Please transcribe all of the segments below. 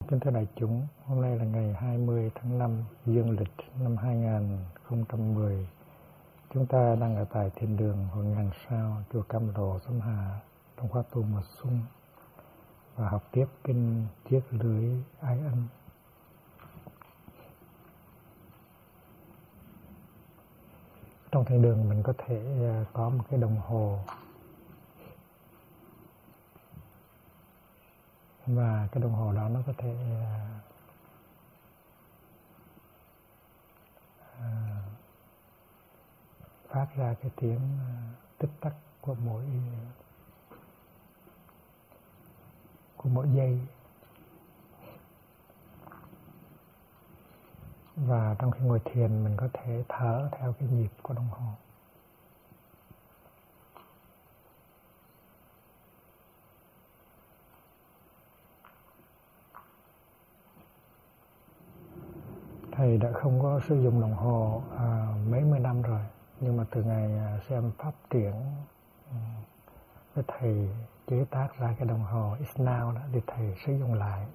Kính thưa đại chúng, hôm nay là ngày 20 tháng 5 dương lịch năm 2010. Chúng ta đang ở tại thiền đường Hội Ngàn Sao, chùa Cam Lộ, Sông Hà, trong khóa tu mùa xuân và học tiếp kinh Chiếc Lưỡi Ái Ân. Trong thiền đường mình có thể có một cái đồng hồ, và cái đồng hồ đó nó có thể phát ra cái tiếng tích tắc của mỗi giây. Và trong khi ngồi thiền mình có thể thở theo cái nhịp của đồng hồ. Thầy đã không có sử dụng đồng hồ mấy mươi năm rồi, nhưng mà từ ngày xem pháp triển với thầy chế tác ra cái đồng hồ It's Now đó, thì thầy sử dụng lại.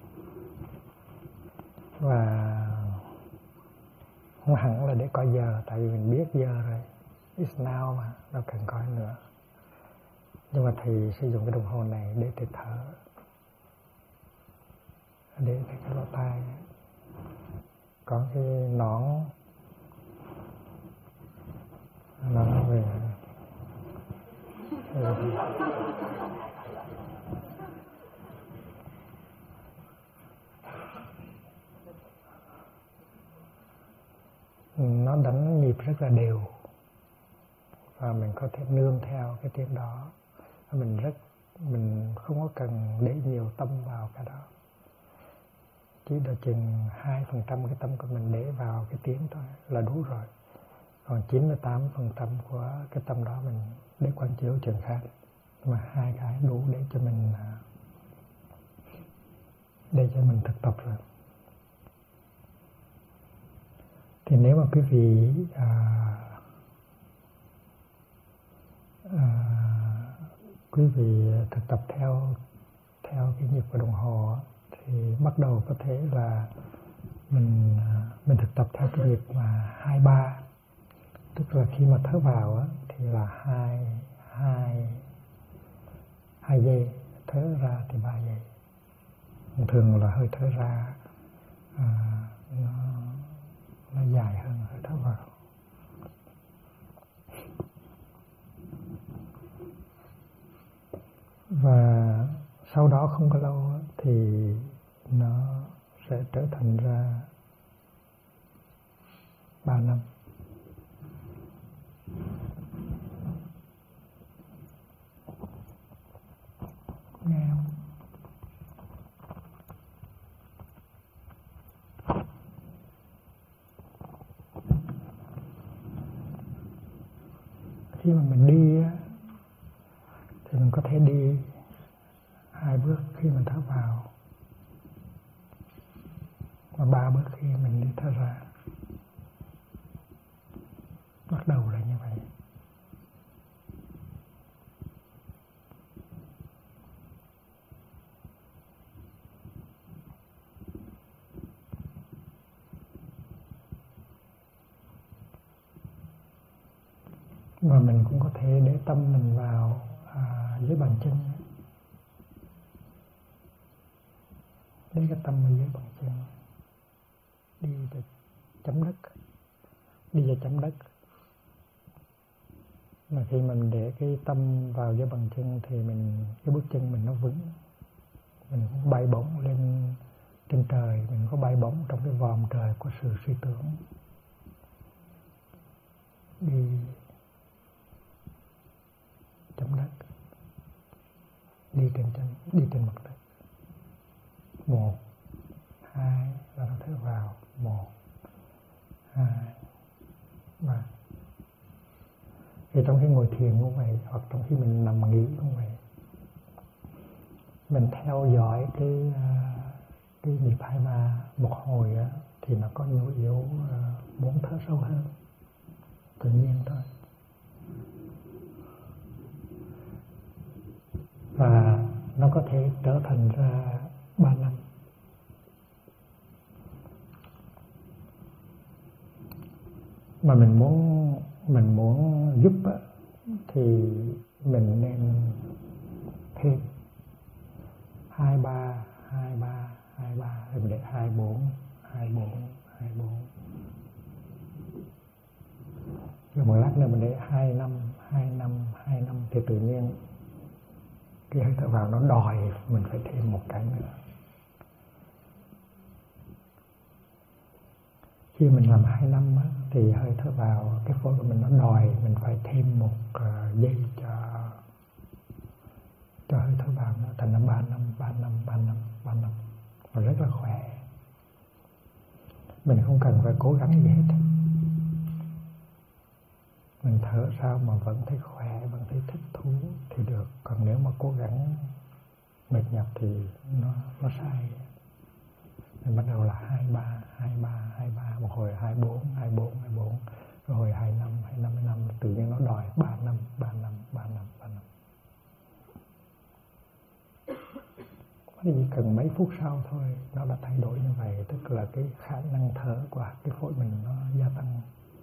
Và không hẳn là để coi giờ, tại vì mình biết giờ rồi, It's Now mà, đâu cần coi nữa. Nhưng mà thầy sử dụng cái đồng hồ này để thầy thở, để cái lỗ tai. Có cái nón về nó đánh nhịp rất là đều, và mình có thể nương theo cái tiếng đó. Mình không có cần để nhiều tâm vào cái đó, chỉ được chừng 2% cái tâm của mình để vào cái tiếng thôi là đủ rồi. Còn 98% của cái tâm đó mình để quán chiếu chuyện khác. Nhưng mà 2 cái đủ để cho mình thực tập rồi. Thì nếu mà quý vị quý vị thực tập theo cái nhịp của đồng hồ, thì bắt đầu có thể là mình thực tập theo cái nhịp mà 2-3, tức là khi mà thở vào thì là 2 giây, thở ra thì 3 giây. Thường là hơi thở ra nó dài hơn hơi thở vào. Và sau đó không có lâu thì nó sẽ trở thành ra 3 năm. Nghe không? Khi mà mình đi thì mình có thể đi 2 bước khi mình thở vào, và 3 bước khi mình đi thở ra. Bắt đầu là như vậy. Và mình cũng có thể để tâm mình vào dưới bàn chân. Lấy cái tâm ở dưới bàn chân, đi về chấm đất, đi về chấm đất. Mà khi mình để cái tâm vào dưới bàn chân thì cái bước chân mình nó vững, mình cũng bay bổng lên trên trời, mình có bay bổng trong cái vòm trời của sự suy tưởng. Đi chấm đất, đi trên mặt đất. 1, 2 và nó thở vào. 1, 2, 3. Thì trong khi ngồi thiền cũng vậy, hoặc trong khi mình nằm nghỉ cũng vậy. Mình theo dõi cái nhịp 2-3 một hồi thì nó có nhu yếu muốn thở sâu hơn, tự nhiên thôi. Và nó có thể trở thành ra 3 năm. mà mình muốn giúp á, thì mình nên thêm 23 mình để 24 rồi một lát nữa mình để 25 thì tự nhiên cái hơi thở vào nó đòi mình phải thêm một cái nữa. Khi mình làm 25 á, thì hơi thở vào cái phổi của mình nó đòi mình phải thêm một giây cho hơi thở vào, nó thành là 3 năm và rất là khỏe. Mình không cần phải cố gắng gì hết, mình thở sao mà vẫn thấy khỏe, vẫn thấy thích thú thì được. Còn nếu mà cố gắng mệt nhọc thì nó sai. Mình bắt đầu là 23, một hồi 24, rồi hồi 25, tự nhiên nó đòi 3 năm. Chỉ cần mấy phút sau thôi nó đã thay đổi như vậy, tức là cái khả năng thở của cái phổi mình nó gia tăng.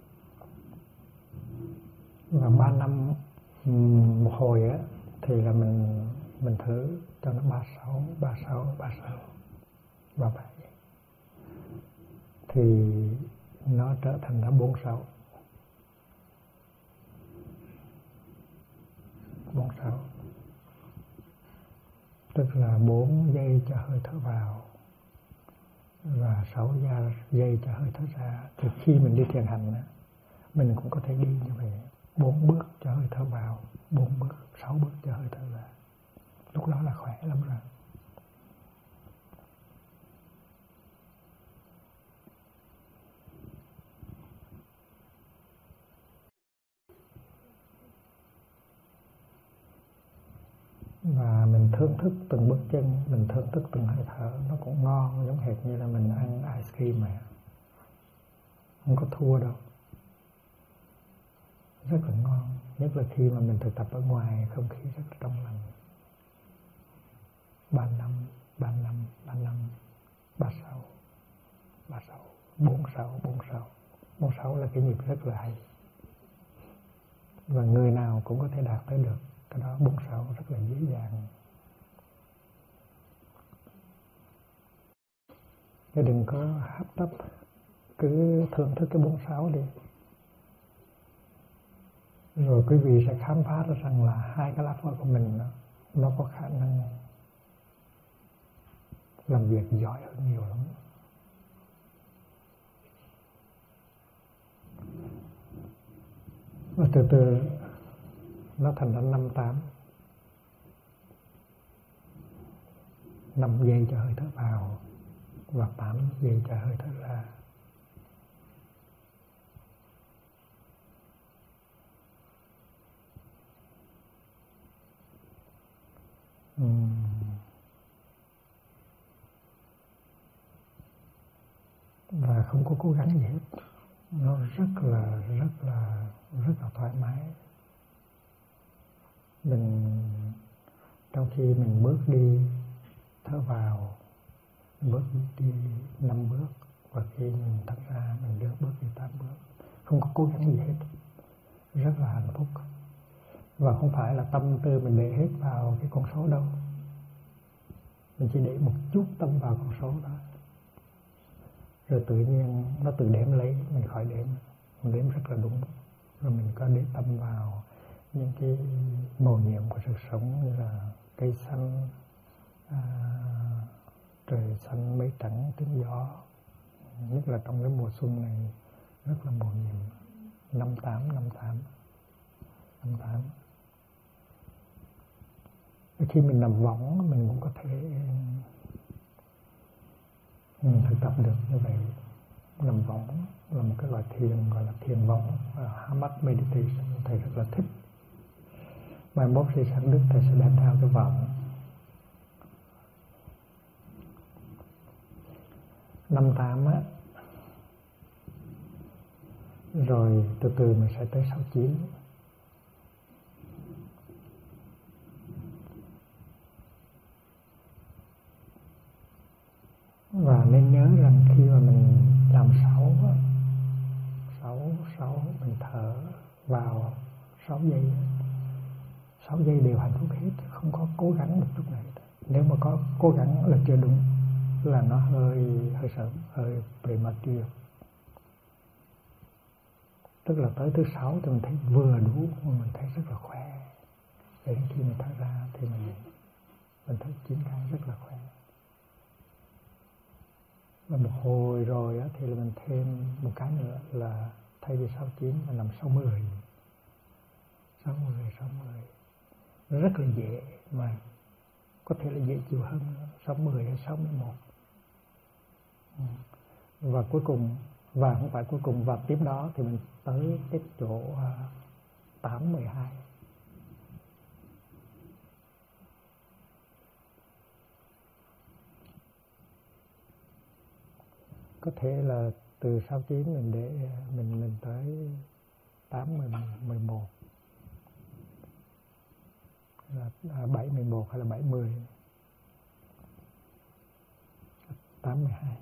Và 3 năm một hồi á thì là mình thử cho nó 36 37 thì nó trở thành là 46. Tức là 4 giây cho hơi thở vào và 6 giây cho hơi thở ra. Thì khi mình đi thiền hành á, mình cũng có thể đi như vậy, 4 bước cho hơi thở vào, 4 bước, 6 bước cho hơi thở ra. Lúc đó là khỏe lắm rồi. Và mình thưởng thức từng bước chân, mình thưởng thức từng hơi thở, nó cũng ngon, giống hệt như là mình ăn ice cream mà không có thua đâu, rất là ngon. Nhất là khi mà mình thực tập ở ngoài, không khí rất là trong lành. 35, 36, 46 là cái nhịp rất là hay, và người nào cũng có thể đạt tới được cái đó. 46 rất là dễ dàng. Chứ đừng có hấp tấp, cứ thưởng thức cái 46 đi. Rồi quý vị sẽ khám phá ra rằng là hai cái lá phổi của mình nó có khả năng làm việc giỏi hơn nhiều lắm. Và từ từ nó thành ra 58. 5 giây cho hơi thở vào và 8 giây cho hơi thở ra. Và không có cố gắng gì hết, nó rất là thoải mái. Trong khi mình bước đi thở vào, bước đi 5 bước, và khi mình thở ra mình đưa bước đi 8 bước, không có cố gắng gì hết, rất là hạnh phúc. Và không phải là tâm tư mình để hết vào cái con số đâu, mình chỉ để một chút tâm vào con số đó, rồi tự nhiên nó tự đếm lấy, mình khỏi đếm, mình đếm rất là đúng. Rồi mình có để tâm vào những cái màu nhiệm của sự sống, như là cây xanh, trời xanh, mây trắng, tiếng gió, nhất là trong cái mùa xuân này rất là màu nhiệm. 58. Khi mình nằm võng mình cũng có thể thực tập được như vậy. Nằm võng là một cái loại thiền gọi là thiền võng, hammock meditation. Thầy rất là thích. Mai mốt thì sang Đức thầy sẽ đem theo cái võng. 58 á, rồi từ từ mình sẽ tới 69. Và nên nhớ rằng khi mà mình làm 6 mình thở vào 6 giây. 6 giây đều hạnh phúc hết, không có cố gắng một chút nào. Nếu mà có cố gắng là chưa đúng, là nó hơi sớm, hơi premature. Tức là tới thứ 6 thì mình thấy vừa đủ, mình thấy rất là khỏe. Để đến khi mình thở ra thì mình thấy 9 cái rất là khỏe. Và một hồi rồi á, thì là mình thêm một cái nữa là thay vì 69 là làm 60. 60. Nó rất là dễ, mà có thể là dễ chịu hơn 60 hay 61. Và cuối cùng, và không phải cuối cùng, và tiếp đó thì mình tới cái chỗ 8, 12. Có thể là từ 69 mình để mình tới 8, 11, là 7, 11 hay là 7, 10, 8, 12.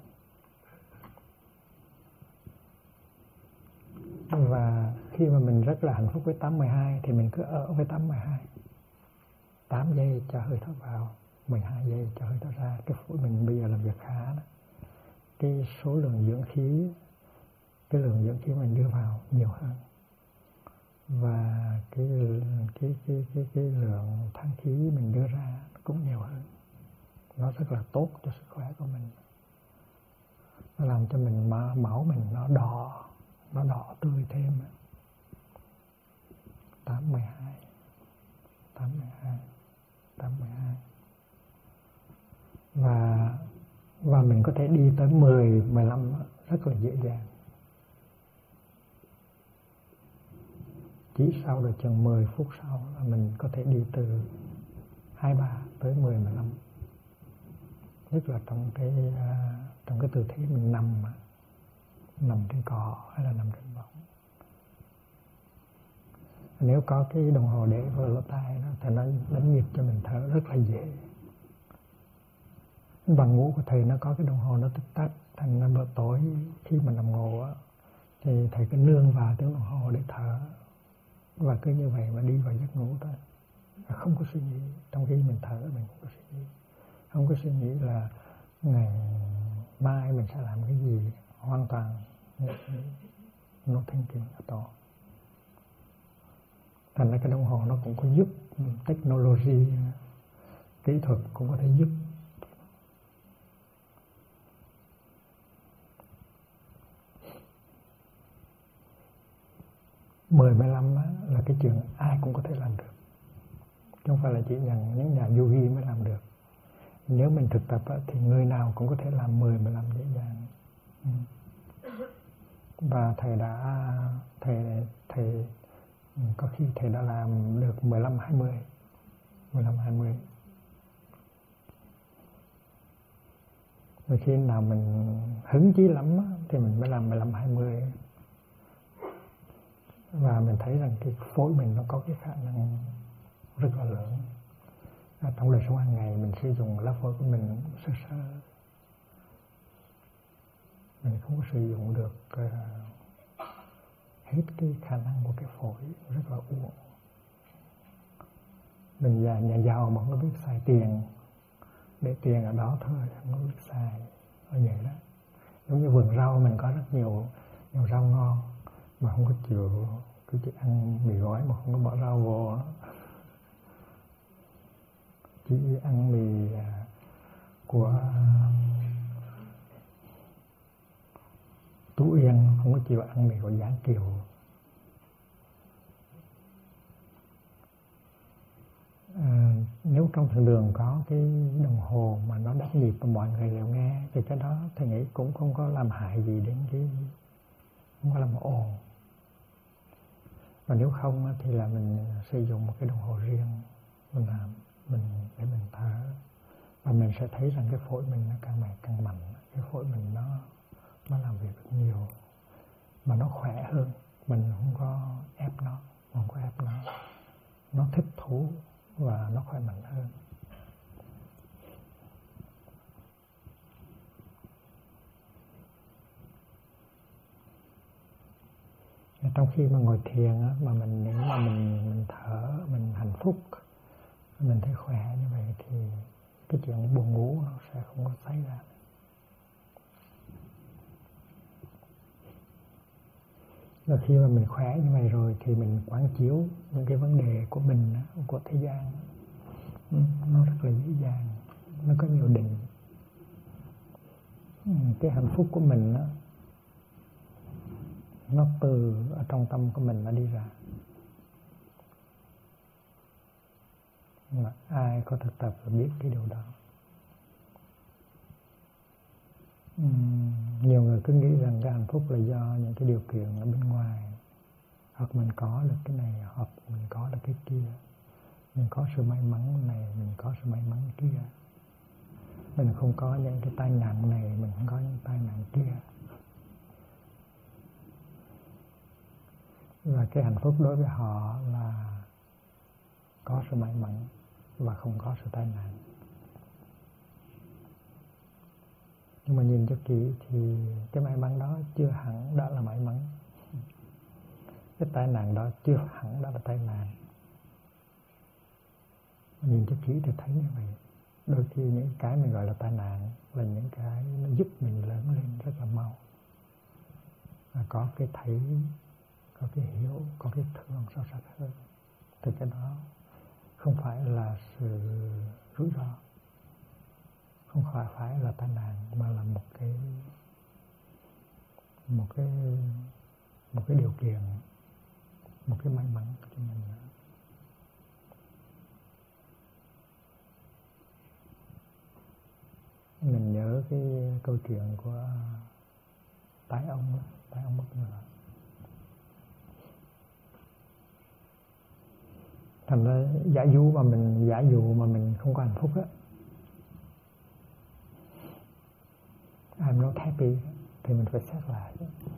Và khi mà mình rất là hạnh phúc với 8, 12 thì mình cứ ở với 8, 12. 8 giây cho hơi thở vào, 12 giây cho hơi thở ra. Cái phổi mình bây giờ làm việc khá đó. Cái số lượng dưỡng khí, cái lượng dưỡng khí mình đưa vào nhiều hơn, và cái lượng thanh khí mình đưa ra cũng nhiều hơn. Nó rất là tốt cho sức khỏe của mình. Nó làm cho mình máu mình nó đỏ tươi thêm. 8, 12, 8, 12, 8, 12. Và mình có thể đi tới 10, 15 rất là dễ dàng. Chỉ sau được chừng 10 phút sau là mình có thể đi từ 23 tới 10, 15. Nhất là trong cái tư thế mình nằm trên cỏ hay là nằm trên võng. Nếu có cái đồng hồ để vào lỗ tai đó, thì nó đánh nhịp cho mình thở rất là dễ. Bằng ngủ của thầy nó có cái đồng hồ nó tích tắc, thành ra bữa tối khi mà nằm ngủ á, thì thầy cứ nương vào tiếng đồng hồ để thở, và cứ như vậy mà đi vào giấc ngủ thôi. Không có suy nghĩ, trong khi mình thở mình không có suy nghĩ, không có suy nghĩ là ngày mai mình sẽ làm cái gì, hoàn toàn no thinking at all. Thành ra cái đồng hồ nó cũng có giúp, technology, kỹ thuật cũng có thể giúp. Mười 15 là cái chuyện ai cũng có thể làm được, chứ không phải là chỉ những nhà yogi mới làm được. Nếu mình thực tập thì người nào cũng có thể làm 10, 15 dễ dàng. Và thầy có khi thầy đã làm được 15, 20. 15, 20. Rồi khi nào mình hứng chí lắm thì mình mới làm 15, 20. Và mình thấy rằng cái phổi mình nó có cái khả năng rất là lớn. Trong đời sống hàng ngày mình sử dụng lá phổi của mình sơ sơ. Mình không có sử dụng được hết cái khả năng của cái phổi, rất là uổng. Mình là nhà giàu mà không có biết xài tiền, để tiền ở đó thôi, không có biết xài. Nó vậy đó. Giống như vườn rau mình có rất nhiều rau ngon, mà không có chịu, cứ chỉ ăn mì gói mà không có bỏ rau vô đó. Chỉ ăn mì của Tú Yên, không có chịu ăn mì của Giáng Kiều. Nếu trong thiền đường có cái đồng hồ mà nó đắt nhịp và mọi người đều nghe, thì cái đó thầy nghĩ cũng không có làm hại gì đến cái, không có làm ồn. Và nếu không thì là mình sử dụng một cái đồng hồ riêng để mình thở, và mình sẽ thấy rằng cái phổi mình nó càng ngày càng mạnh. Cái phổi mình nó làm việc được nhiều, mà nó khỏe hơn. Mình không có ép nó thích thú và nó khỏe mạnh hơn. trong khi mà ngồi thiền á, mà nếu mà mình thở, mình hạnh phúc, mình thấy khỏe như vậy thì cái chuyện buồn ngủ nó sẽ không có xảy ra. Và khi mà mình khỏe như vậy rồi thì mình quán chiếu những cái vấn đề của mình, của thế gian, nó rất là dễ dàng, nó có nhiều định. Cái hạnh phúc của mình đó, nó từ ở trong tâm của mình nó đi ra. Mà ai có thực tập là biết cái điều đó. Nhiều người cứ nghĩ rằng cái hạnh phúc là do những cái điều kiện ở bên ngoài, hoặc mình có được cái này, hoặc mình có được cái kia, mình có sự may mắn này, mình có sự may mắn kia, mình không có những cái tai nạn này, mình không có những tai nạn kia. Và cái hạnh phúc đối với họ là có sự may mắn và không có sự tai nạn. Nhưng mà nhìn cho kỹ thì cái may mắn đó chưa hẳn đã là may mắn. Cái tai nạn đó chưa hẳn đã là tai nạn. Nhìn cho kỹ thì thấy như vậy. Đôi khi những cái mình gọi là tai nạn là những cái nó giúp mình lớn lên rất là mau. Và có cái thấy, có cái hiểu, có cái thương sâu sắc hơn. Thì cái đó không phải là sự rủi ro, không phải là tai nạn, mà là một cái điều kiện, một cái may mắn cho mình. Mình nhớ cái câu chuyện của tái ông bất ngờ. Thành ra giả dụ mà mình không có hạnh phúc á, I'm not happy, thì mình phải xét lại.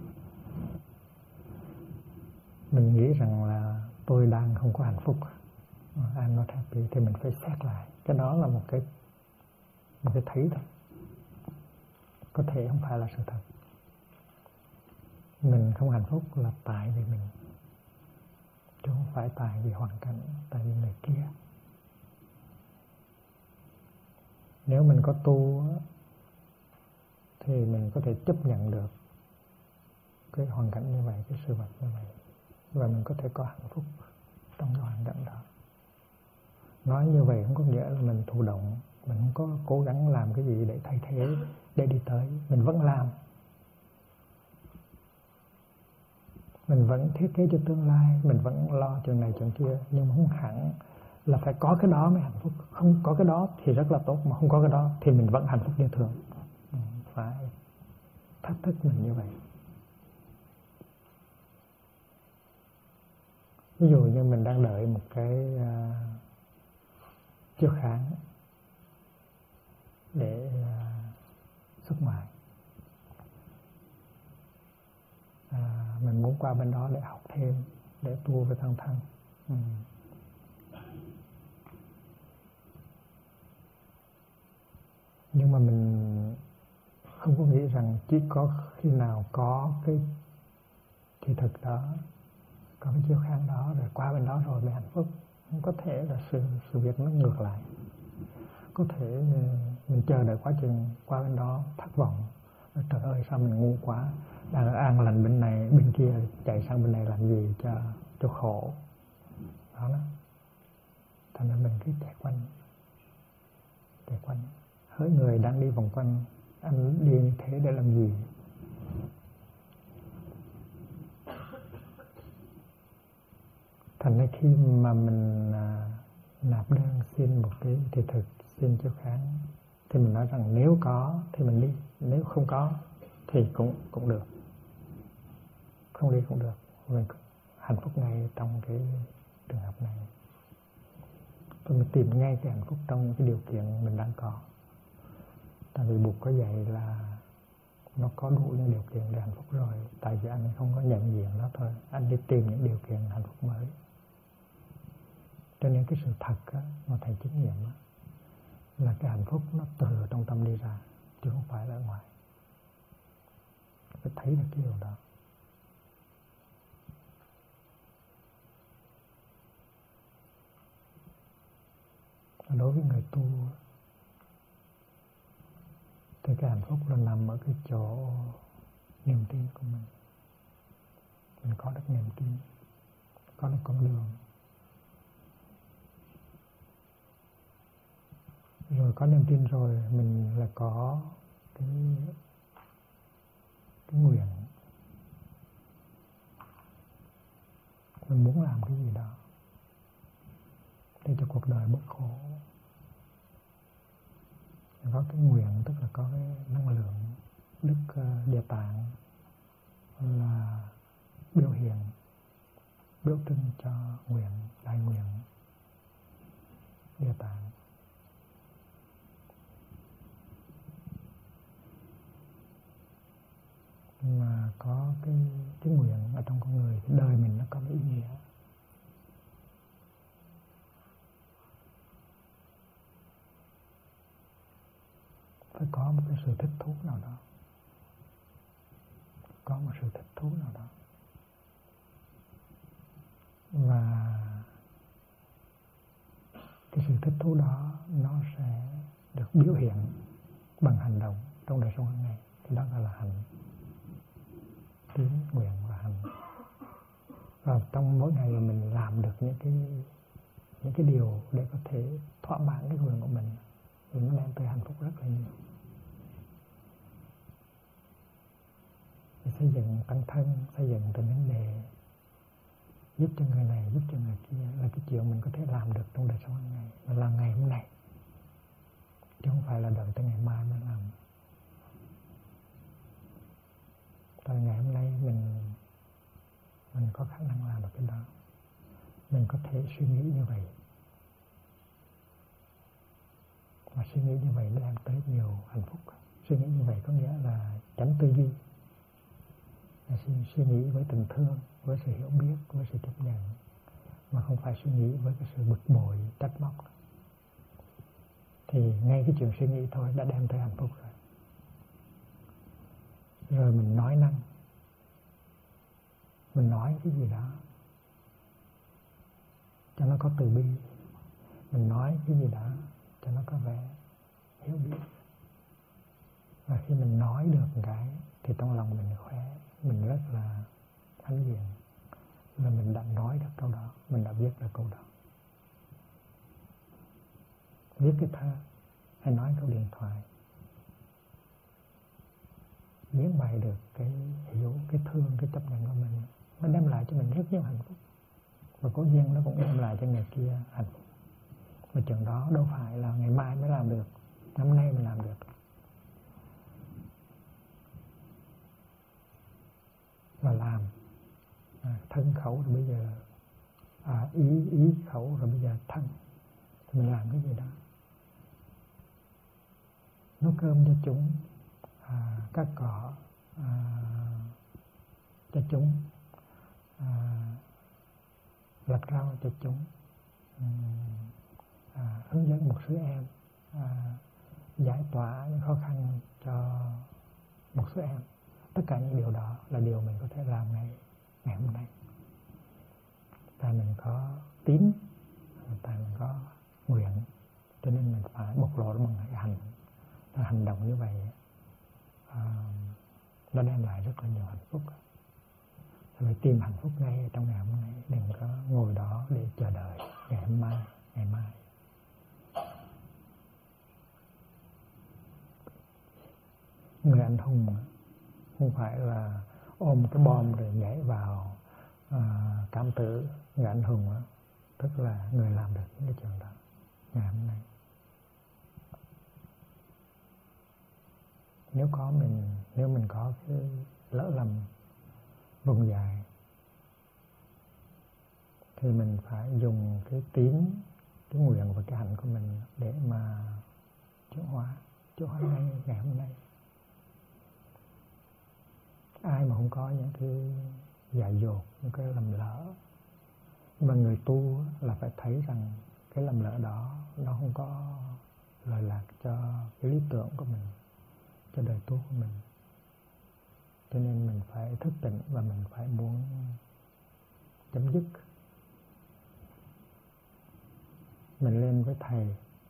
Mình nghĩ rằng là tôi đang không có hạnh phúc, I'm not happy, thì mình phải xét lại. Cái đó là một cái thấy thôi, có thể không phải là sự thật. Mình không hạnh phúc là tại vì mình, chứ không phải tại vì hoàn cảnh, tại vì người kia. Nếu mình có tu thì mình có thể chấp nhận được cái hoàn cảnh như vậy, cái sự vật như vậy, và mình có thể có hạnh phúc trong cái hoàn cảnh đó. Nói như vậy không có nghĩa là mình thụ động, mình không có cố gắng làm cái gì để thay thế, để đi tới. Mình vẫn làm, mình vẫn thiết kế cho tương lai, mình vẫn lo chuyện này chuyện kia, nhưng mà không hẳn là phải có cái đó mới hạnh phúc. Không có cái đó thì rất là tốt, mà không có cái đó thì mình vẫn hạnh phúc như thường. Phải thách thức mình như vậy. Ví dụ như mình đang đợi một cái chiếu kháng để xuất ngoại, mình muốn qua bên đó để học thêm, để tu với thân thân. Nhưng mà mình không có nghĩ rằng chỉ có khi nào có cái thị thực đó, có cái chiếu kháng đó rồi qua bên đó rồi mới hạnh phúc. Không có thể là sự việc nó ngược lại. Có thể mình chờ đợi quá chừng, qua bên đó thất vọng, trời ơi sao mình ngu quá, đang an lành bên này, bên kia chạy sang bên này làm gì cho khổ đó. Thành ra mình cứ chạy quanh, hỡi người đang đi vòng quanh, anh đi như thế để làm gì? Thành ra khi mà mình nạp đơn xin một cái thị thực, xin chiếu kháng, thì mình nói rằng nếu có thì mình đi, nếu không có thì cũng được, không đi cũng được. Mình hạnh phúc ngay trong cái trường hợp này. Mình tìm ngay cái hạnh phúc trong cái điều kiện mình đang có. Tại vì Bụt có dạy là nó có đủ những điều kiện để hạnh phúc rồi, tại vì anh không có nhận diện đó thôi, anh đi tìm những điều kiện hạnh phúc mới. Cho nên cái sự thật á, mà thầy chứng nghiệm á, là cái hạnh phúc nó từ trong tâm đi ra, chứ không phải là ở ngoài. Phải thấy được cái điều đó. Đối với người tu thì cái hạnh phúc là nằm ở cái chỗ niềm tin của mình. Mình có được niềm tin, có được con đường. Rồi có niềm tin rồi mình lại có cái nguyện. Mình muốn làm cái gì đó để cho cuộc đời bớt khổ. Mình có cái nguyện, tức là có cái năng lượng Đức Địa Tạng là biểu hiện, biểu trưng cho nguyện, đại nguyện Địa Tạng. Mà có cái nguyện ở trong con người thì đời mình nó có cái ý nghĩa. Phải có một cái sự thích thú nào đó, có một sự thích thú nào đó, và cái sự thích thú đó nó sẽ được biểu hiện bằng hành động trong đời sống hàng ngày. Thì đó gọi là hành, tín, nguyện và hành. Và trong mỗi ngày mà mình làm được những cái điều để có thể thỏa mãn cái nguyện của mình thì nó đem tới hạnh phúc rất là nhiều. Thì xây dựng tăng thân, xây dựng tình vấn đề, giúp cho người này, giúp cho người kia là cái chuyện mình có thể làm được trong đời sống hàng ngày, là làm ngày hôm nay, chứ không phải là đợi tới ngày mai mới làm. Tại ngày hôm nay mình có khả năng làm được cái đó, mình có thể suy nghĩ như vậy, và suy nghĩ như vậy nó đem tới nhiều hạnh phúc. Suy nghĩ như vậy có nghĩa là tránh tư duy, là suy nghĩ với tình thương, với sự hiểu biết, với sự chấp nhận, mà không phải suy nghĩ với cái sự bực bội, trách móc. Thì ngay cái chuyện suy nghĩ thôi đã đem tới hạnh phúc rồi. Rồi mình nói năng, mình nói cái gì đó cho nó có từ bi, mình nói cái gì đó cho nó có vẻ hiểu biết. Và khi mình nói được một cái thì trong lòng mình khỏe, mình rất là hãnh diện là mình đã nói được câu đó, mình đã viết được câu đó. Viết cái thơ hay nói câu điện thoại, diễn bày được cái hiểu, cái thương, cái chấp nhận của mình, nó đem lại cho mình rất nhiều hạnh phúc. Và cố nhiên nó cũng đem lại cho người kia hạnh phúc. Và chuyện đó đâu phải là ngày mai mới làm được, năm nay mình làm được. Và làm thân khẩu rồi bây giờ ý khẩu rồi bây giờ thân, thì mình làm cái gì đó. Nấu cơm cho chúng, cắt cỏ cho chúng, lặt rau cho chúng, hướng dẫn một số em, giải tỏa những khó khăn cho một số em. Tất cả những điều đó là điều mình có thể làm ngày hôm nay. Tại mình có tín, tại mình có nguyện, cho nên mình phải bộc lộ bằng hành động như vậy. Nó đem lại rất là nhiều hạnh phúc. Phải tìm hạnh phúc ngay trong ngày hôm nay, đừng có ngồi đó để chờ đợi ngày hôm mai, ngày mai. Người anh hùng không phải là ôm cái bom rồi nhảy vào cảm tử. Người anh hùng tức là người làm được những cái chuyện đó ngày hôm nay. Nếu mình có cái lỡ lầm vùng dài thì mình phải dùng cái tín, cái nguyện và cái hạnh của mình để mà chuyển hóa ngay ngày hôm nay. Ai mà không có những cái dại dột, những cái lầm lỡ, mà người tu là phải thấy rằng cái lầm lỡ đó nó không có lợi lạc cho cái lý tưởng của mình, cho đời tu của mình. Cho nên mình phải thức tỉnh và mình phải muốn chấm dứt. Mình lên với thầy,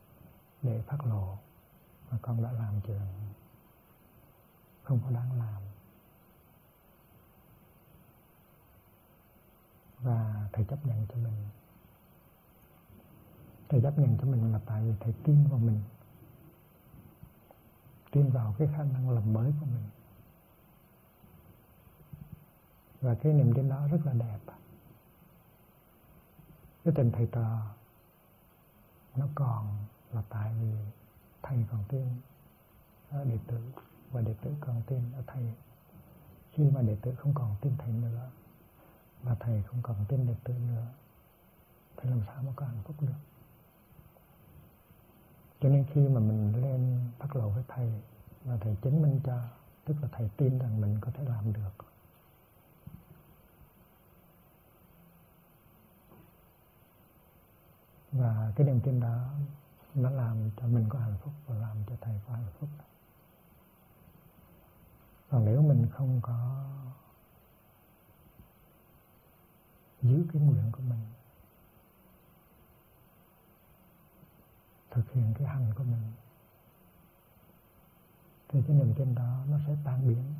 để phát lộ mà con đã làm chuyện không có đáng làm. Và thầy chấp nhận cho mình. Thầy chấp nhận cho mình là tại vì thầy tin vào mình, tin vào cái khả năng làm mới của mình. Và cái niềm tin đó rất là đẹp. Cái tình thầy trò nó còn là tại vì thầy còn tin ở đệ tử và đệ tử còn tin ở thầy. Khi mà đệ tử không còn tin thầy nữa và thầy không còn tin đệ tử nữa thì làm sao mà có hạnh phúc được. Cho nên khi mà mình lên phát lộ với thầy và thầy chứng minh cho, tức là thầy tin rằng mình có thể làm được, và cái niềm tin đó nó làm cho mình có hạnh phúc và làm cho thầy có hạnh phúc. Còn nếu mình không có giữ cái nguyện của mình, thực hiện cái hành của mình, thì cái niềm tin đó nó sẽ tan biến.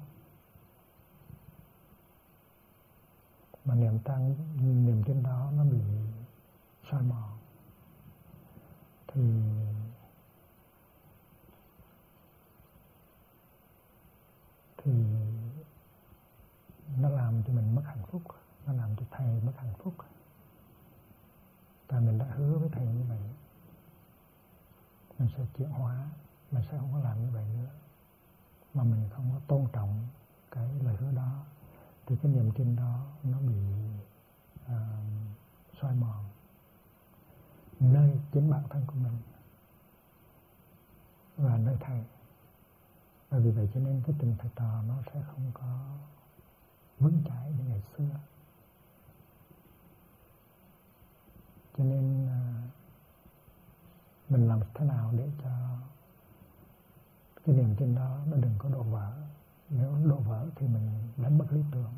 Mà niềm tin đó nó bị soi mòn thì nó làm cho mình mất hạnh phúc, nó làm cho thầy mất hạnh phúc. Tại mình đã hứa với thầy như vậy, mình sẽ chuyển hóa, mình sẽ không có làm như vậy nữa. Mà mình không có tôn trọng cái lời hứa đó thì cái niềm tin đó nó bị soi mòn nơi chính bản thân của mình và nơi thầy. Và vì vậy cho nên cái tình thầy trò nó sẽ không có vững chãi như ngày xưa. Cho nên mình làm thế nào để cho cái niềm tin đó nó đừng có đổ vỡ. Nếu đổ vỡ thì mình đánh mất lý tưởng.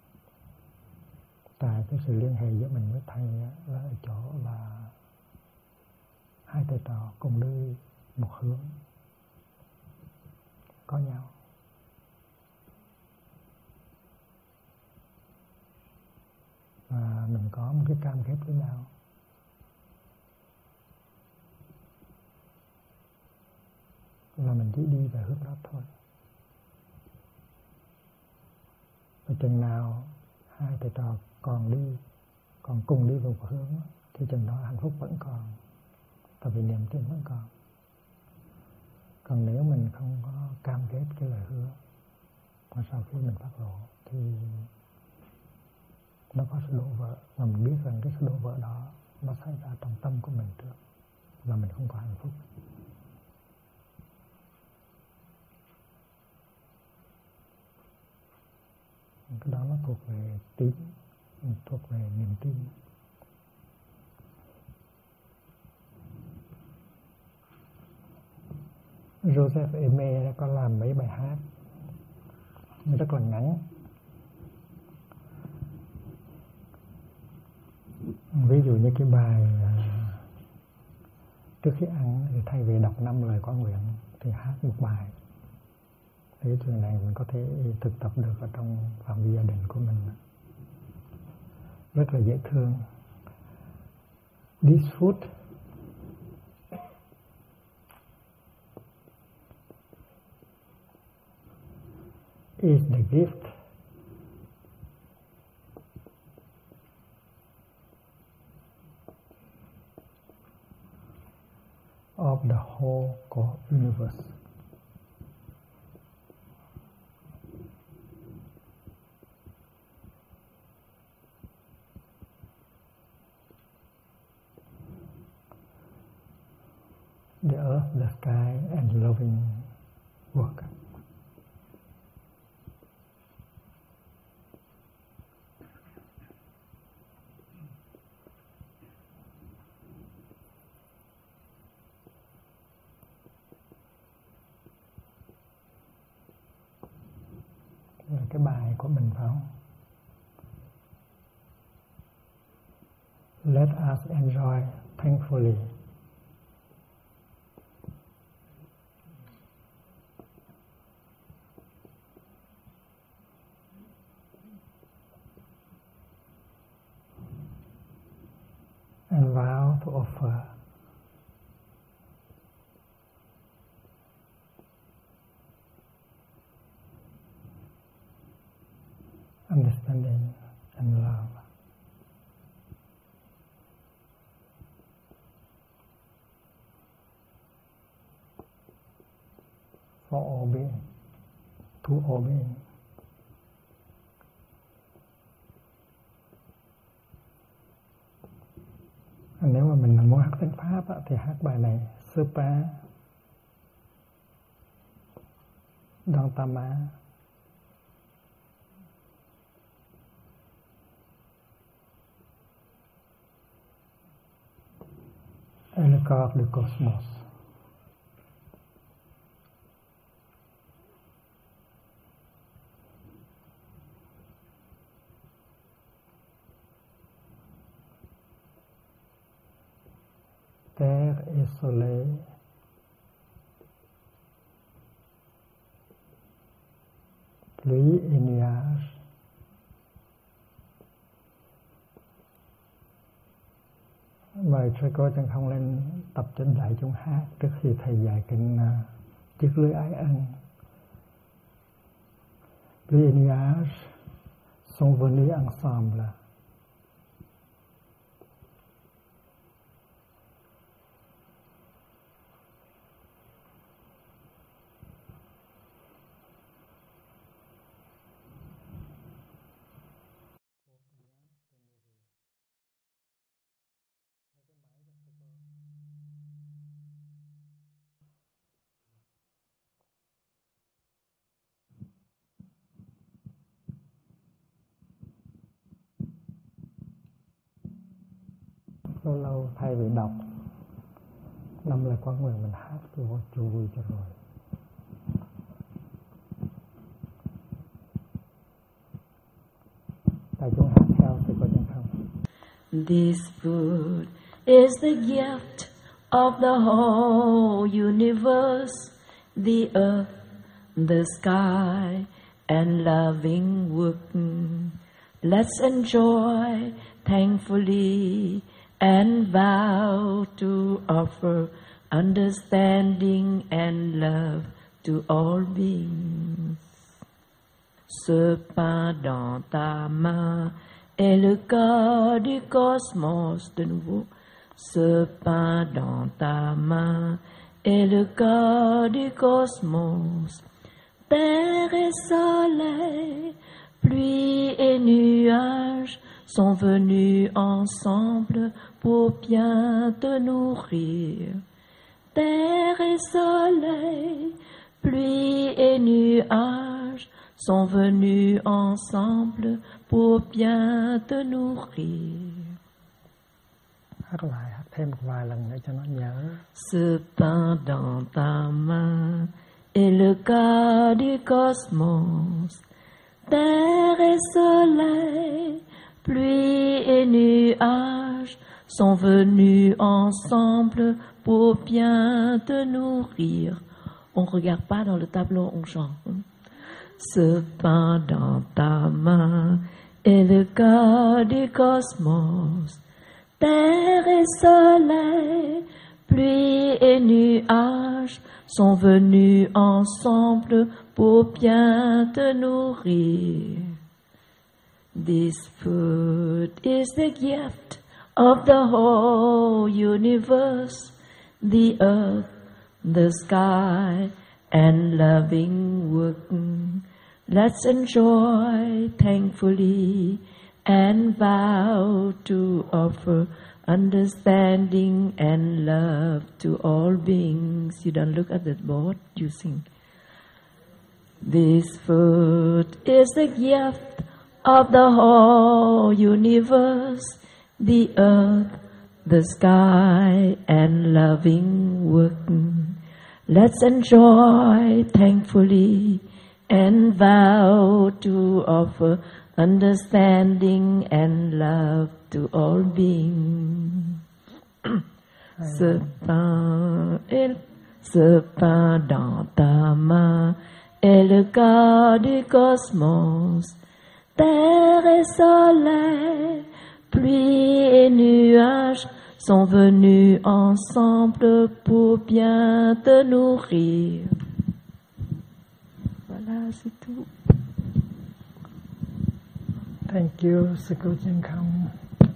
Tại cái sự liên hệ giữa mình với thầy là ở chỗ là hai thầy trò cùng đi một hướng, có nhau. Và mình có một cái cam kết với nhau. Là mình chỉ đi về hướng đó thôi. Và chừng nào hai thầy trò còn cùng đi vào một hướng thì chừng đó hạnh phúc vẫn còn, tại vì niềm tin vẫn còn. Còn nếu mình không có cam kết cái lời hứa và sau khi mình phát lộ thì nó có sự đổ vỡ, và mình biết rằng cái sự đổ vỡ đó nó xảy ra trong tâm của mình trước và mình không có hạnh phúc. Cái đó nó thuộc về tín, thuộc về niềm tin. Joseph Aimé đã có làm mấy bài hát rất là ngắn. Ví dụ như cái bài trước khi ăn thì thay vì đọc 5 lời quả nguyện thì hát một bài. Thì cái chuyện này mình có thể thực tập được ở trong phạm vi gia đình của mình. Rất là dễ thương. This food is the gift of the whole universe. The earth, the sky, and loving work. Là cái bài của mình phải không? Let us enjoy thankfully understanding and love. For all being, to all being. Nếu mà mình muốn hát tiếng Pháp thì hát bài này Supa Dantama et le corps du cosmos. Terre et soleil, pluie et nuages, mời thầy cô Chân Không lên tập trên đại chúng hát trước khi thầy dạy kinh chiếc lưới ái ân. Pluie et nuages sont venus ensemble. Lâu lâu thay vì đọc 5 lời quán nguyện mình hát vô chú vui cho rồi. Tại chúng hát theo thì có Chân Không. This food is the gift of the whole universe, the earth, the sky, and loving work. Let's enjoy thankfully and vow to offer understanding and love to all beings. Ce pain dans ta main est le cœur du cosmos de nouveau. Ce pain dans ta main est le cœur du cosmos. Terre et soleil, pluie et nuages sont venus ensemble pour bien te nourrir. Terre et soleil, pluie et nuages sont venus ensemble pour bien te nourrir. Hát lại, hát thêm một vài lần để cho nó nhớ. Ce pain dans ta main est le cœur du cosmos. Terre et soleil, pluie et nuages sont venus ensemble pour bien te nourrir. On ne regarde pas dans le tableau, on chante. Ce pain dans ta main est le cœur du cosmos. Terre et soleil, pluie et nuages sont venus ensemble pour bien te nourrir. This food is the gift of the whole universe, the earth, the sky, and loving work. Let's enjoy thankfully and vow to offer understanding and love to all beings. You don't look at the board, you sing. This food is the gift of the whole universe, the earth, the sky, and loving work. Let's enjoy thankfully and vow to offer understanding and love to all beings. Ce pain dans ta main est le cœur du cosmos. Terre et soleil, pluie et nuages sont venus ensemble pour bien te nourrir. Voilà, c'est tout. Thank you, sư cô Chân Không.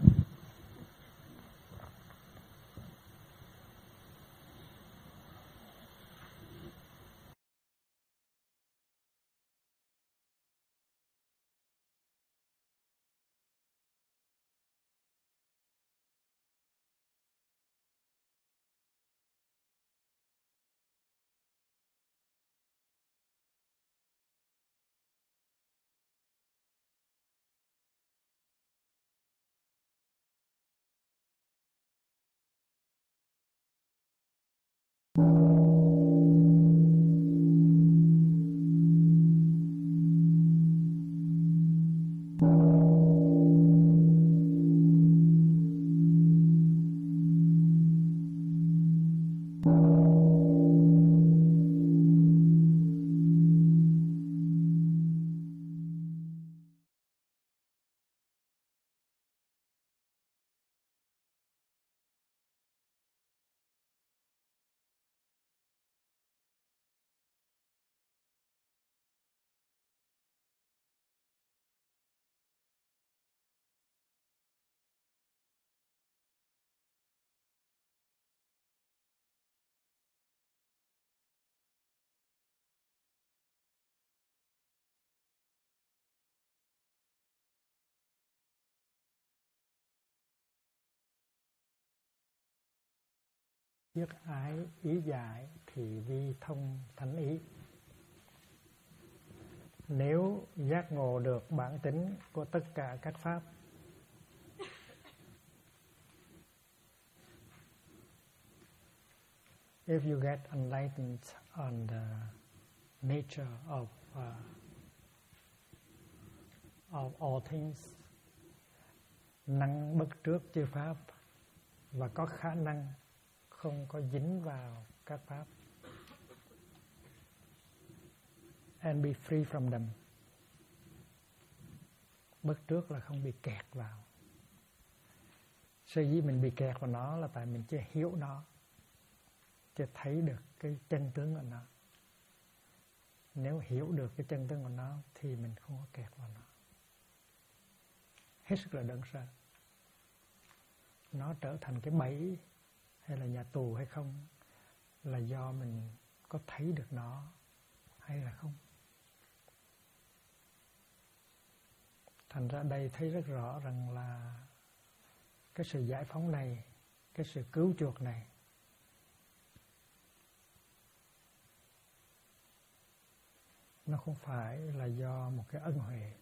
Biết ái ý giải thì vi thông thánh ý. Nếu giác ngộ được bản tính của tất cả các pháp, if you get enlightened on the nature of all things, năng bất trước chư pháp và có khả năng không có dính vào các pháp, and be free from them. Bất trước là không bị kẹt vào. Sở dĩ mình bị kẹt vào nó là tại mình chưa hiểu nó, chưa thấy được cái chân tướng của nó. Nếu hiểu được cái chân tướng của nó thì mình không có kẹt vào nó. Hết sức là đáng sợ. Nó trở thành cái bẫy hay là nhà tù hay không là do mình có thấy được nó hay là không. Thành ra đây thấy rất rõ rằng là cái sự giải phóng này, cái sự cứu chuộc này nó không phải là do một cái ân huệ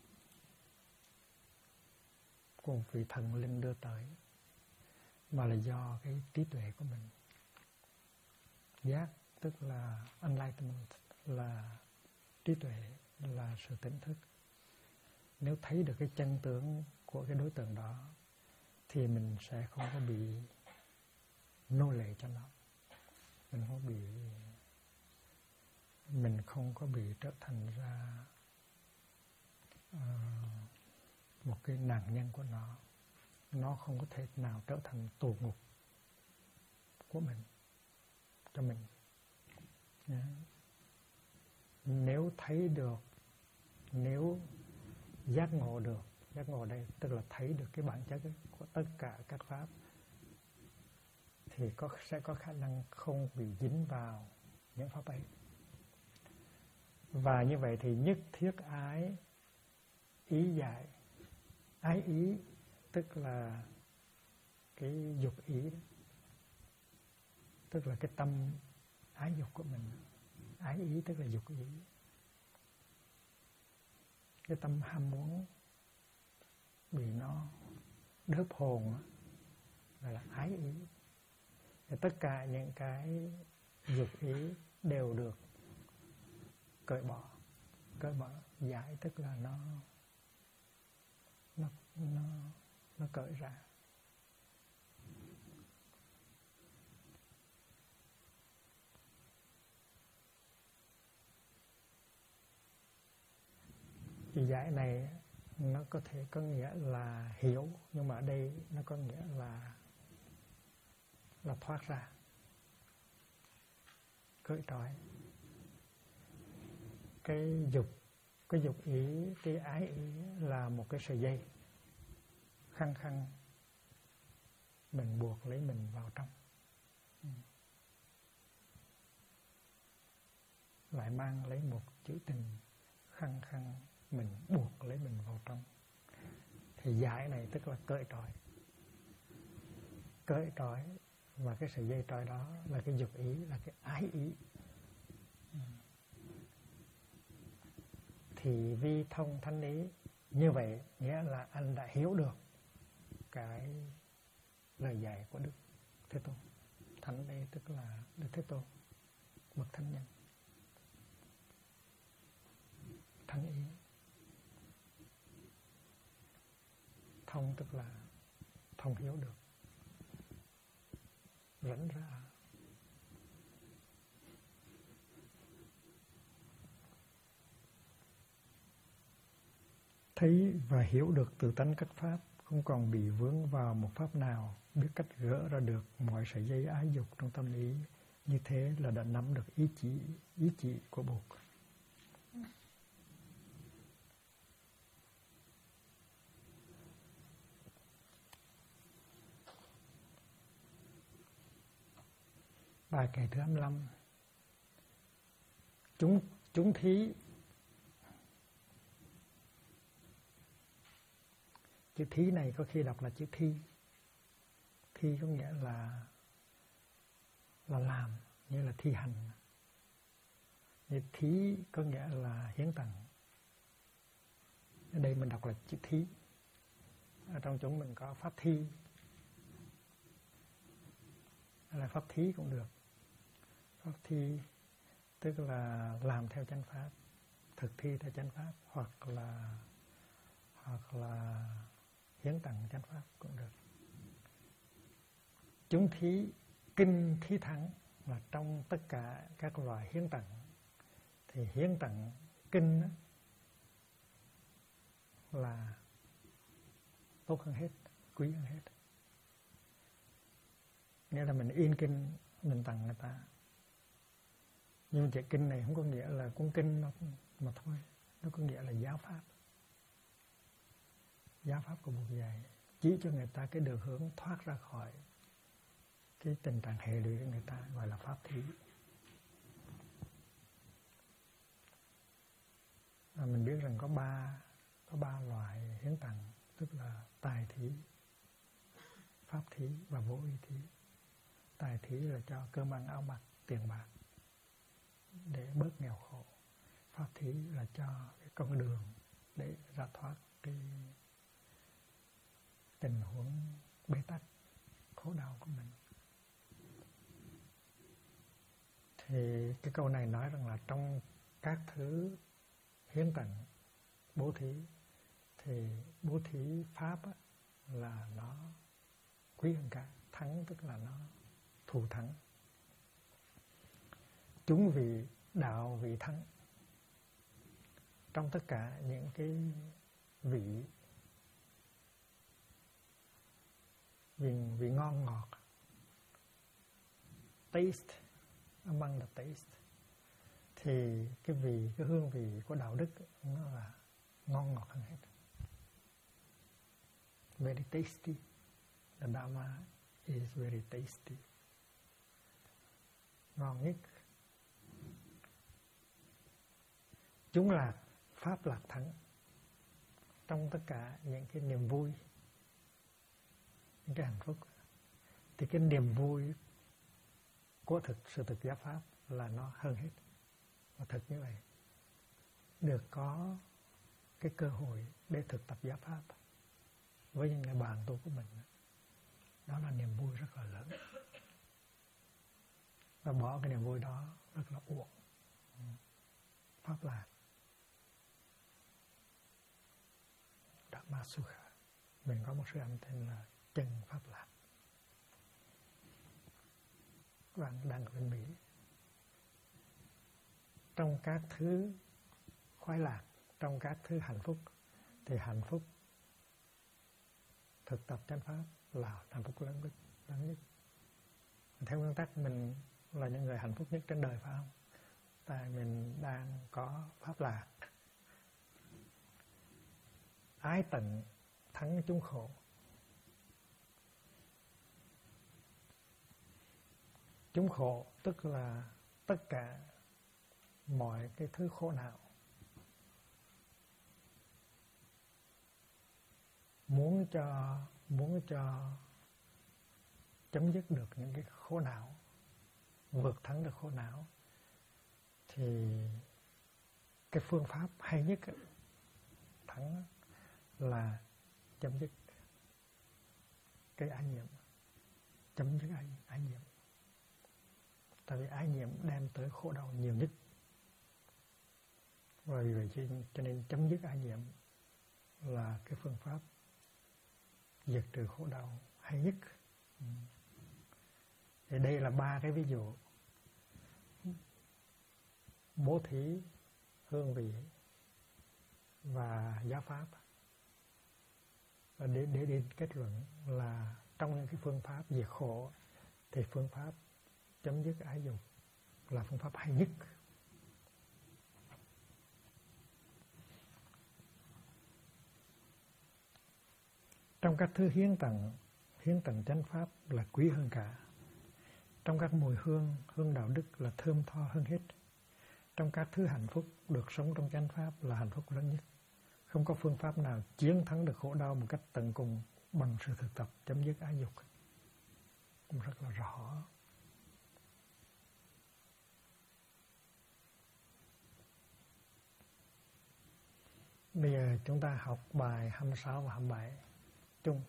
của một vị thần linh đưa tới, mà là do cái trí tuệ của mình. Giác tức là enlightenment, là trí tuệ, là sự tỉnh thức. Nếu thấy được cái chân tướng của cái đối tượng đó thì mình sẽ không có bị nô lệ cho nó. Mình không có bị trở thành ra một cái nạn nhân của nó. Nó không có thể nào trở thành tù ngục của mình, cho mình. Nếu thấy được, nếu giác ngộ được, giác ngộ đây tức là thấy được cái bản chất của tất cả các pháp, thì sẽ có khả năng không bị dính vào những pháp ấy. Và như vậy thì nhất thiết ái ý giải. Ái ý tức là cái dục ý đó. Tức là cái tâm ái dục của mình. Ái ý tức là dục ý. Cái tâm ham muốn bị nó đớp hồn đó, gọi là ái ý. Thì tất cả những cái dục ý đều được cởi bỏ. Giải tức là nó cởi ra. Thì giải này nó có thể có nghĩa là hiểu, nhưng mà ở đây nó có nghĩa là thoát ra, cởi trói. Cái dục Cái dục ý, cái ái ý là một cái sợi dây khăng khăng mình buộc lấy mình vào trong, lại mang lấy một chữ tình khăng khăng mình buộc lấy mình vào trong. Thì giải này tức là cởi trói. Cởi trói và cái sợi dây trói đó là cái dục ý, là cái ái ý. Thì vi thông thánh ý, như vậy nghĩa là anh đã hiểu được cái lời dạy của Đức Thế Tôn. Thánh ý tức là Đức Thế Tôn, bậc thánh nhân. Thánh ý, thông tức là thông hiểu được, rảnh ra. Thấy và hiểu được từ tánh cách pháp, không còn bị vướng vào một pháp nào, biết cách gỡ ra được mọi sợi dây ái dục trong tâm ý. Như thế là đã nắm được ý chỉ của Bụt. Bài kệ thứ 25. Chúng thí. Chữ thí này có khi đọc là chữ thi. Thi có nghĩa là làm, như là thi hành. Như thí có nghĩa là hiến tặng. Ở đây mình đọc là chữ thí. Ở trong chúng mình có pháp thi, hay là pháp thí cũng được. Pháp thi tức là làm theo chánh pháp, thực thi theo chánh pháp, hoặc là hiến tặng chánh pháp cũng được. Chúng thí, kinh thí thắng là trong tất cả các loại hiến tặng thì hiến tặng kinh là tốt hơn hết, quý hơn hết. Nghĩa là mình in kinh mình tặng người ta. Nhưng chữ kinh này không có nghĩa là cuốn kinh mà thôi, nó có nghĩa là giáo pháp. Giáo pháp của Bụt dạy chỉ cho người ta cái đường hướng thoát ra khỏi cái tình trạng hệ lụy của người ta, gọi là pháp thí. Mình biết rằng có ba loại hiến tặng, tức là tài thí, pháp thí và vô ý thí. Tài thí là cho cơm ăn áo mặc, tiền bạc để bớt nghèo khổ. Pháp thí là cho cái con đường để ra thoát cái tình huống bế tắc khổ đau của mình. Thì cái câu này nói rằng là trong các thứ hiến tặng bố thí thì bố thí pháp là nó quý hơn cả. Thắng tức là nó thù thắng. Chúng vì đạo vị thắng. Trong tất cả những cái vị ngon ngọt, taste among the taste, thì cái hương vị của đạo đức nó là ngon ngọt hơn hết. Very tasty. The Dharma is very tasty. Ngon nhất. Chúng lạc, pháp lạc thắng. Trong tất cả những cái niềm vui, những cái hạnh phúc, thì cái niềm vui của sự thực giáo pháp là nó hơn hết. Và thật như vậy, được có cái cơ hội để thực tập giáo pháp với những người bạn tu của mình, đó là niềm vui rất là lớn. Và bỏ cái niềm vui đó rất là uổng. Pháp lạc Dhamma Sukha. Mình có một sư anh tên là Trần Pháp Lạc, bạn đang ở bên Mỹ. Trong các thứ khoái lạc, trong các thứ hạnh phúc, thì hạnh phúc thực tập chánh pháp là hạnh phúc lớn nhất. Theo nguyên tắc mình là những người hạnh phúc nhất trên đời, phải không? Tại mình đang có pháp lạc, ái tận thắng chúng khổ. Chúng khổ tức là tất cả mọi cái thứ khổ não. Muốn cho chấm dứt được những cái khổ não, vượt thắng được khổ não, thì cái phương pháp hay nhất thắng là chấm dứt cái ái nhiễm, chấm dứt ái nhiễm. Tại vì ái nhiễm đem tới khổ đau nhiều nhất. Và vì vậy cho nên chấm dứt ái nhiễm là cái phương pháp diệt trừ khổ đau hay nhất. Thì đây là 3 cái ví dụ: bố thí, hương vị và giáo pháp. Và để kết luận là trong những cái phương pháp diệt khổ thì phương pháp chấm dứt ái dục là phương pháp hay nhất. Trong các thứ hiến tặng chánh pháp là quý hơn cả. Trong các mùi hương đạo đức là thơm tho hơn hết. Trong các thứ hạnh phúc, được sống trong chánh pháp là hạnh phúc lớn nhất. Không có phương pháp nào chiến thắng được khổ đau một cách tận cùng bằng sự thực tập chấm dứt ái dục. Cũng rất là rõ. Bây giờ chúng ta học bài 26 và 27 chung.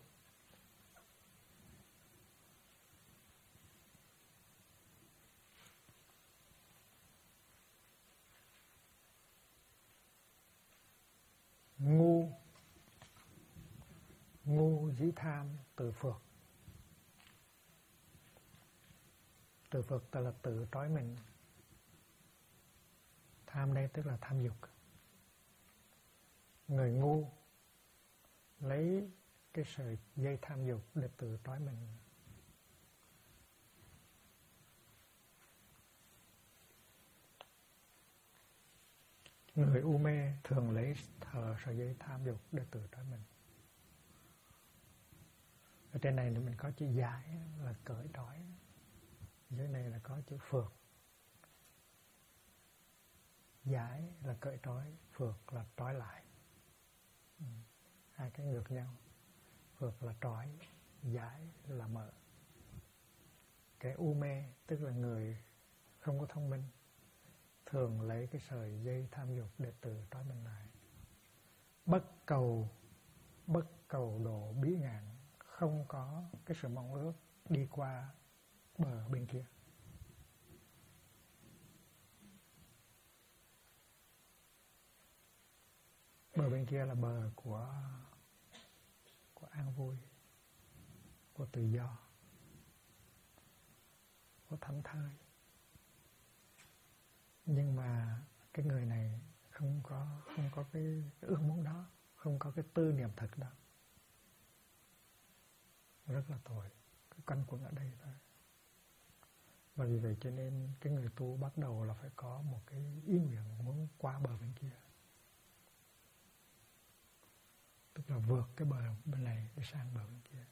Ngu dĩ tham tự phược. Tự phược tức là tự trói mình. Tham đây tức là tham dục. Người ngu lấy cái sợi dây tham dục để tự trói mình. Người u mê thường lấy sợi dây tham dục để tự trói mình. Ở trên này mình có chữ giải là cởi trói, dưới này là có chữ phược. Giải là cởi trói, phược là trói lại. Hai cái ngược nhau. Phược là trói, giải là mở. Cái u mê tức là người không có thông minh, thường lấy cái sợi dây tham dục để tự trói mình lại. Bất cầu độ bí ngạn, không có cái sự mong ước đi qua bờ bên kia. Bờ bên kia là bờ của an vui, của tự do, của thảnh thơi. Nhưng mà cái người này không có cái ước muốn đó, không có cái tư niệm thật đó. Rất là tội, cái căn quẩn ở đây thôi. Và vì vậy cho nên cái người tu bắt đầu là phải có một cái ý nguyện muốn qua bờ bên kia, tức là vượt cái bờ bên này để sang bờ bên kia.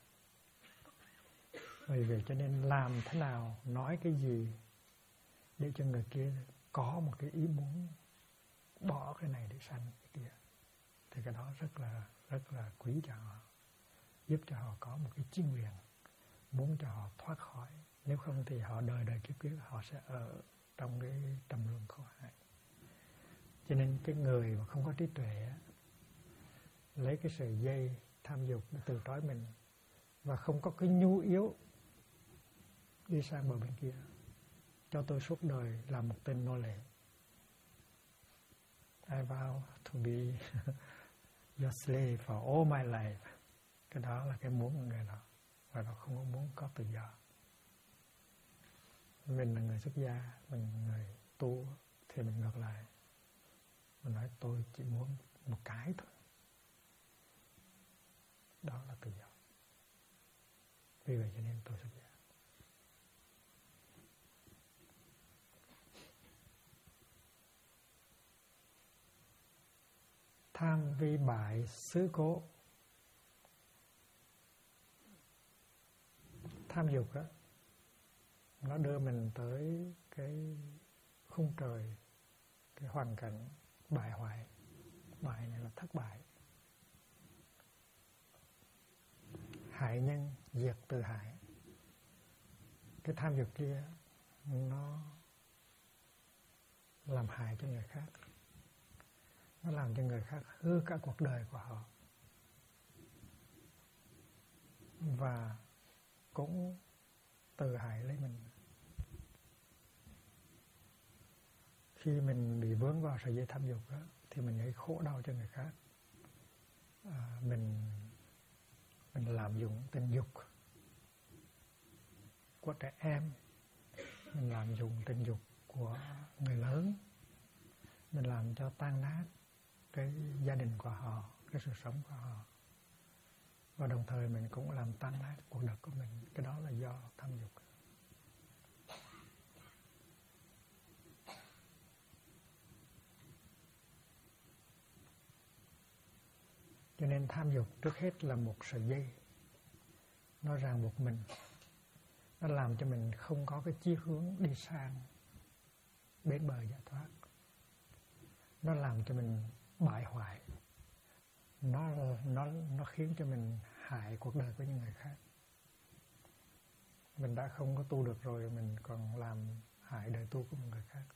Vì vậy cho nên làm thế nào, nói cái gì để cho người kia có một cái ý muốn bỏ cái này để sang cái kia, thì cái đó rất là quý cho họ, giúp cho họ có một cái chí nguyện, muốn cho họ thoát khỏi. Nếu không thì họ đời đời kiếp kiếp họ sẽ ở trong cái trầm luân khổ hại. Cho nên cái người mà không có trí tuệ lấy cái sợi dây tham dục để tự trói mình và không có cái nhu yếu đi sang bờ bên kia. Cho tôi suốt đời làm một tên nô lệ. I vow to be your slave for all my life. Cái đó là cái muốn của người đó, và nó không có muốn có tự do. Mình là người xuất gia, mình là người tu thì mình ngược lại. Mình nói tôi chỉ muốn một cái thôi. Đó là tự do. Vì vậy cho nên tôi xuất gia. tham vi bại xứ cố. Tham dục á, nó đưa mình tới cái khung trời, cái hoàn cảnh bại hoại. Bại này là thất bại. Hại nhân diệt tự hại. Cái tham dục kia nó làm hại cho người khác, nó làm cho người khác hư cả cuộc đời của họ, và cũng tự hại lấy mình. Khi mình bị vướng vào sợi dây tham dục đó, thì mình gây khổ đau cho người khác. Mình lạm dụng tình dục của trẻ em, mình lạm dụng tình dục của người lớn, mình làm cho tan nát cái gia đình của họ, cái sự sống của họ, và đồng thời mình cũng làm tan nát cuộc đời của mình. Cái đó là do tham dục. Cho nên tham dục trước hết là một sợi dây, nó ràng buộc mình, nó làm cho mình không có cái chí hướng đi sang bến bờ giải thoát. Nó làm cho mình bại hoại, nó khiến cho mình hại cuộc đời của những người khác. Mình đã không có tu được rồi, mình còn làm hại đời tu của một người khác,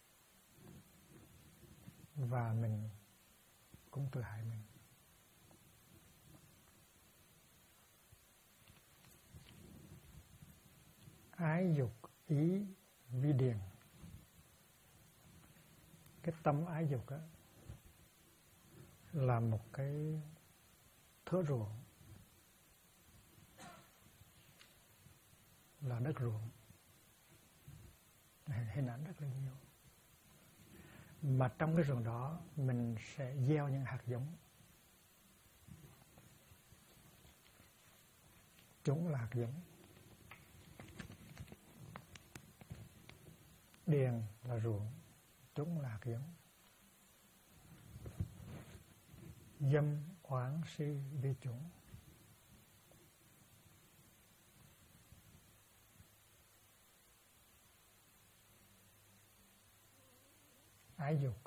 và mình cũng tự hại mình. Ái dục ý vi điền. Cái tâm ái dục đó là một cái thửa ruộng, là đất ruộng, hình ảnh rất là nhiều. Mà trong cái ruộng đó mình sẽ gieo những hạt giống. Chúng là hạt giống. Điền là ruộng, chúng là hạt giống. Dâm oán si vi chúng. Ái dục,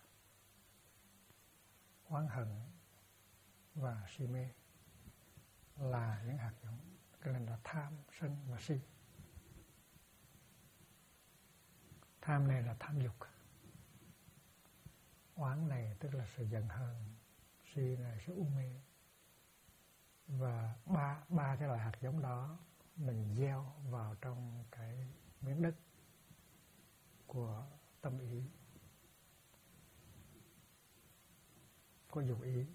oán hận và si mê là những hạt giống. Cái này là tham, sân và si. Tham này là tham dục, oán này tức là sự giận hờn, si này sự u mê. Và ba cái loại hạt giống đó mình gieo vào trong cái miếng đất của tâm ý, của dục ý.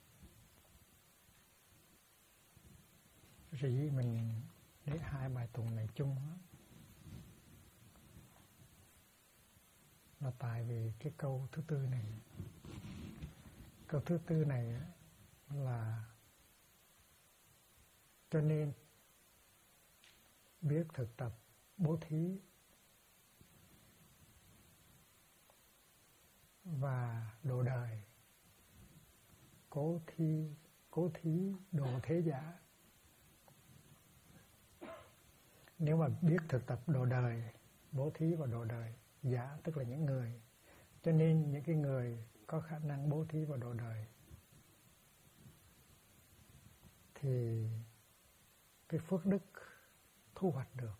Sở dĩ mình để hai bài tụng này chung đó, là tại vì cái câu thứ tư này. Câu thứ tư này là cho nên biết thực tập bố thí và độ đời, cố thí độ thế giả. Nếu mà biết thực tập độ đời, bố thí và độ đời, giả tức là những người, cho nên những cái người có khả năng bố thí và độ đời thì cái phước đức thu hoạch được,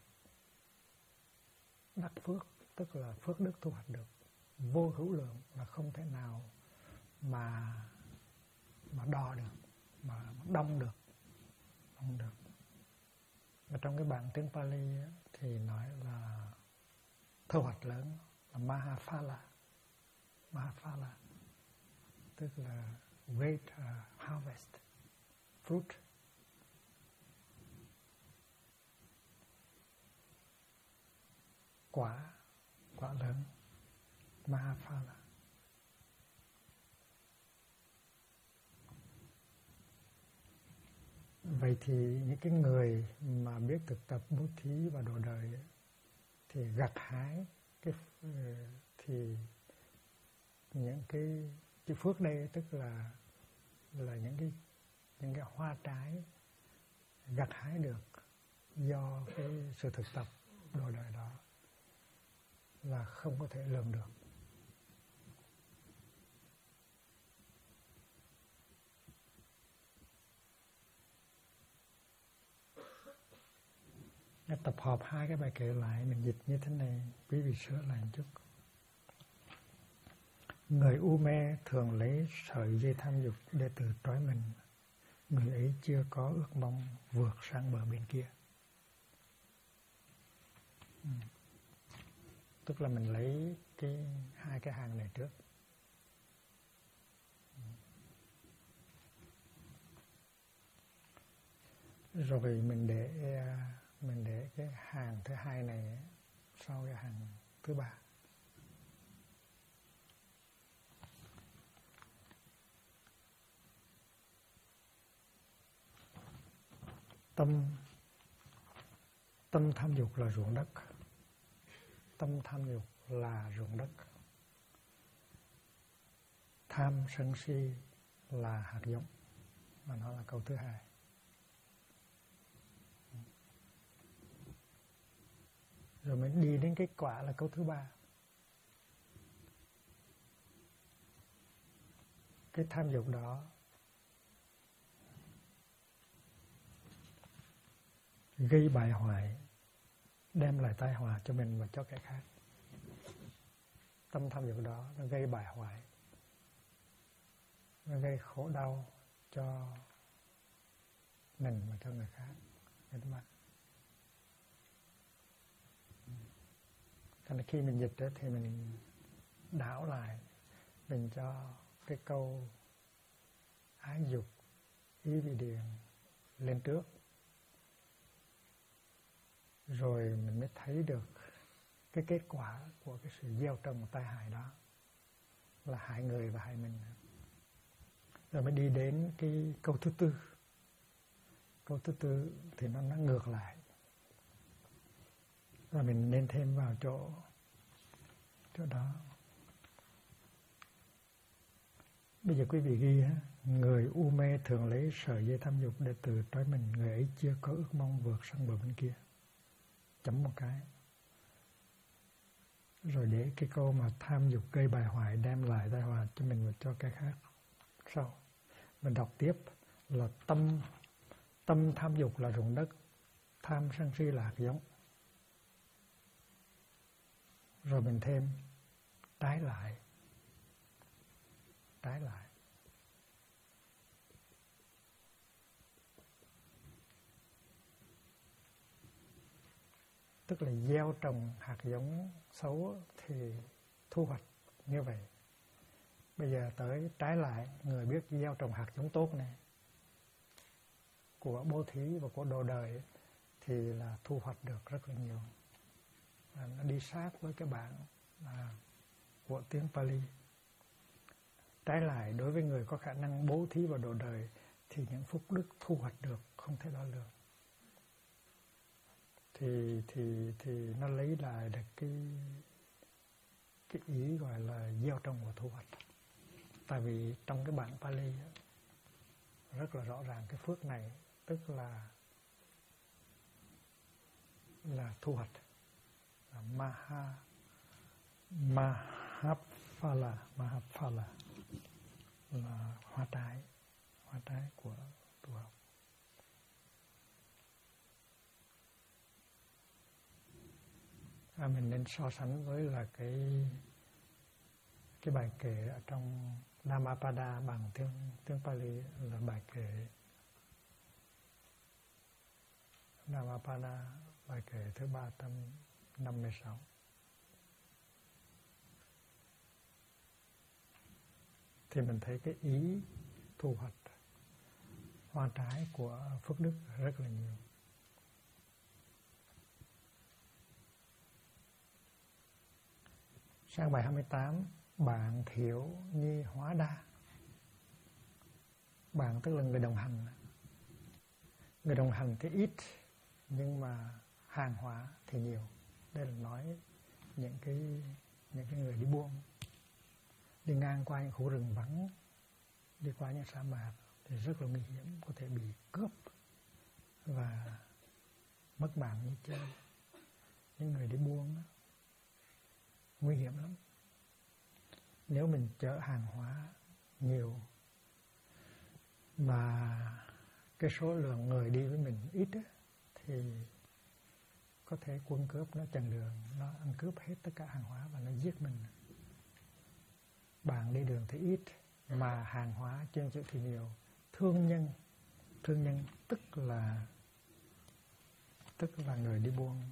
đắc phước tức là phước đức thu hoạch được vô hữu lượng, là không thể nào mà đo được, mà đong được. Và trong cái bản tiếng Pali ấy, thì nói là thu hoạch lớn là Mahaphala, tức là great harvest, fruit. Quả lớn, Mahaphala. Vậy thì những cái người mà biết thực tập bố thí và độ đời ấy, thì gặt hái thì những cái Chữ phước đây tức là những cái hoa trái gặt hái được do cái sự thực tập đời đời đó là không có thể lường được. Tập hợp hai cái bài kệ lại, mình dịch như thế này, quý vị sửa lại một chút. Người u mê thường lấy sợi dây tham dục để tự trói mình. Người ấy chưa có ước mong vượt sang bờ bên kia. Tức là mình lấy hai cái hàng này trước. Rồi mình để cái hàng thứ hai này sau cái hàng thứ ba. Tâm tham dục là ruộng đất. Tâm tham dục là ruộng đất. Tham sân si là hạt giống. Và nó là câu thứ hai. Rồi mình đi đến kết quả là câu thứ ba. Cái tham dục đó gây bại hoại, đem lại tai họa cho mình và cho kẻ khác. Tâm tham dục đó nó gây bại hoại, nó gây khổ đau cho mình và cho người khác. Cho nên khi mình dịch đó, thì mình đảo lại, mình cho cái câu ái dục, ý vị điền lên trước. Rồi mình mới thấy được cái kết quả của cái sự gieo trồng tai hại đó là hại người và hại mình. Rồi mới đi đến cái câu thứ tư. Câu thứ tư thì nó ngược lại. Và mình nên thêm vào chỗ đó. Bây giờ quý vị ghi á, người u mê thường lấy sợi dây tham dục để tự trói mình. Người ấy chưa có ước mong vượt sang bờ bên kia. Chấm một cái. Rồi để cái câu mà tham dục gây bại hoại, đem lại tai họa cho mình và cho cái khác. Sau mình đọc tiếp là tâm tham dục là ruộng đất, tham sân si là hạt giống. Rồi mình thêm trái lại. Tức là gieo trồng hạt giống xấu thì thu hoạch như vậy. Bây giờ tới trái lại, người biết gieo trồng hạt giống tốt này của bố thí và của đồ đời thì là thu hoạch được rất là nhiều. Và nó đi sát với cái bản của tiếng Pali. Trái lại, đối với người có khả năng bố thí và đồ đời thì những phúc đức thu hoạch được không thể đo lường. Thì nó lấy lại được cái ý gọi là gieo trồng và thu hoạch. Tại vì trong cái bản Pali rất là rõ ràng cái phước này tức là thu hoạch, là Mahaphala là hoa trái của tu học. Mình nên so sánh với là cái bài kệ ở trong Dhammapada bằng tiếng Pali là bài kệ Dhammapada, bài kệ thứ 356. Thì mình thấy cái ý thu hoạch hoa trái của phước đức rất là nhiều. Sang bài 28, bạn thiểu nhi hóa đa. Bạn tức là người đồng hành. Người đồng hành thì ít, nhưng mà hàng hóa thì nhiều. Đây là nói những cái người đi buôn. đi ngang qua những khu rừng vắng, đi qua những sa mạc thì rất là nguy hiểm, có thể bị cướp và mất mạng như chơi. Những người đi buôn đó, nguy hiểm lắm. Nếu mình chở hàng hóa nhiều mà cái số lượng người đi với mình ít á, thì có thể quân cướp nó chặn đường, nó ăn cướp hết tất cả hàng hóa và nó giết mình. Bạn đi đường thì ít mà hàng hóa trên chợ thì nhiều. Thương nhân tức là người đi buôn.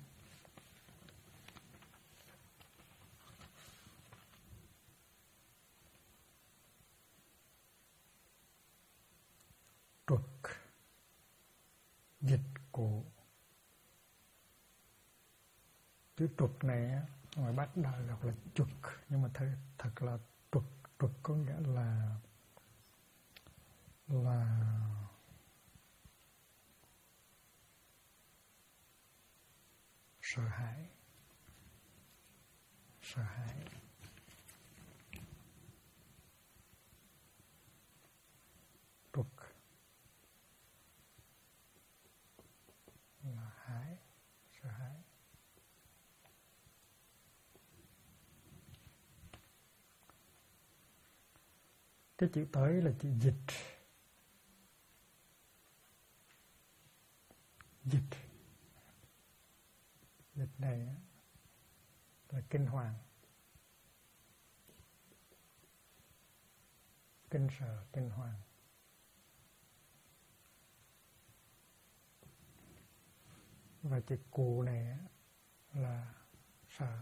Trục, dịch cụ. Chữ trục này ngoài Bắc đọc là trục, nhưng mà thật là trục có nghĩa là sợ hãi. Trục là sợ hãi. Cái chữ tới là chữ dịch. Dịch này là kinh hoàng, kinh sợ, kinh hoàng. Và chữ cụ này là sợ.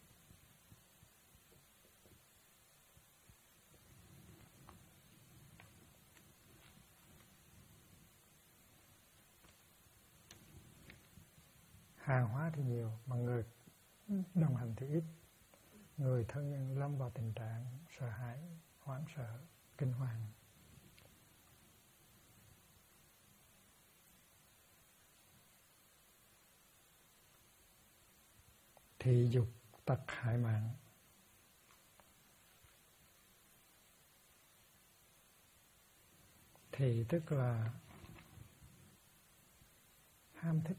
Hàng hóa thì nhiều mà người đồng hành thì ít. Người thân nhân lâm vào tình trạng sợ hãi, hoảng sợ, kinh hoàng. Thị dục tật hại mạng. Thị tức là ham thích,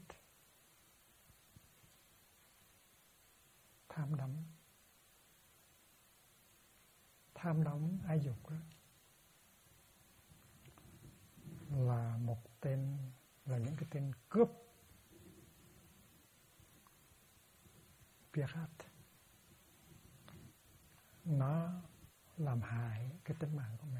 tham đắm ái dục đó là một tên, là những cái tên cướp pirat. Nó làm hại cái tính mạng của mình.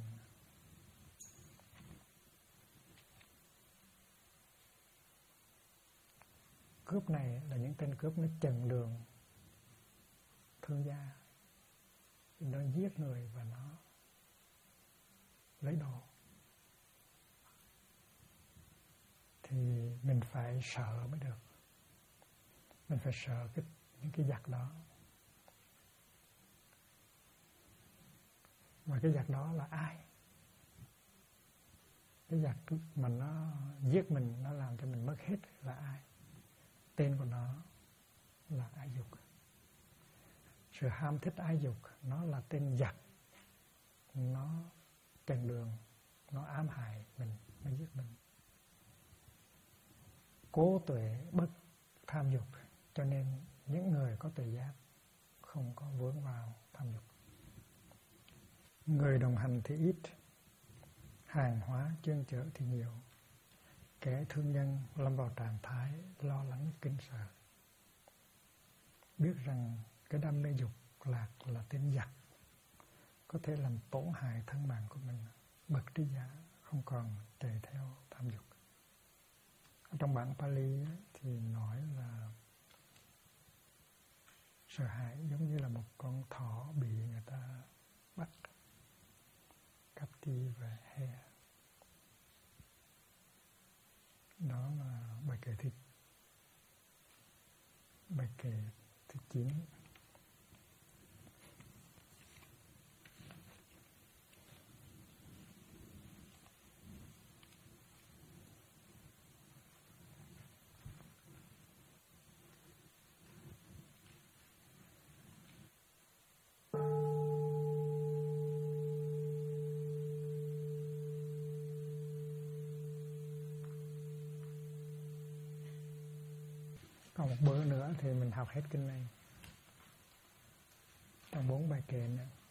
Cướp này là những tên cướp nó chặn đường thương gia, nó giết người và nó lấy đồ. Thì mình phải sợ mới được. Mình phải sợ những cái giặc đó. Và cái giặc đó là ai? Cái giặc mà nó giết mình, nó làm cho mình mất hết là ai? Tên của nó là ái dục. Sự ham thích ái dục nó là tên giặc. Nó chặn đường, nó ám hại mình, nó giết mình. Cố tuệ bất tham dục, cho nên những người có tuệ giác không có vướng vào tham dục. Người đồng hành thì ít, hàng hóa chuyên chở thì nhiều. Kẻ thương nhân lâm vào trạng thái lo lắng kinh sợ, biết rằng cái đam mê dục lạc là tên giặc, có thể làm tổn hại thân mạng của mình. Bậc trí giả không còn chạy theo tham dục. Trong bản Pali thì nói là sợ hãi giống như là một con thỏ bị người ta bắt captive và he. Đó là bài kệ thứ 9. Còn một bữa nữa thì mình học hết kinh này trong 4 bài kệ này.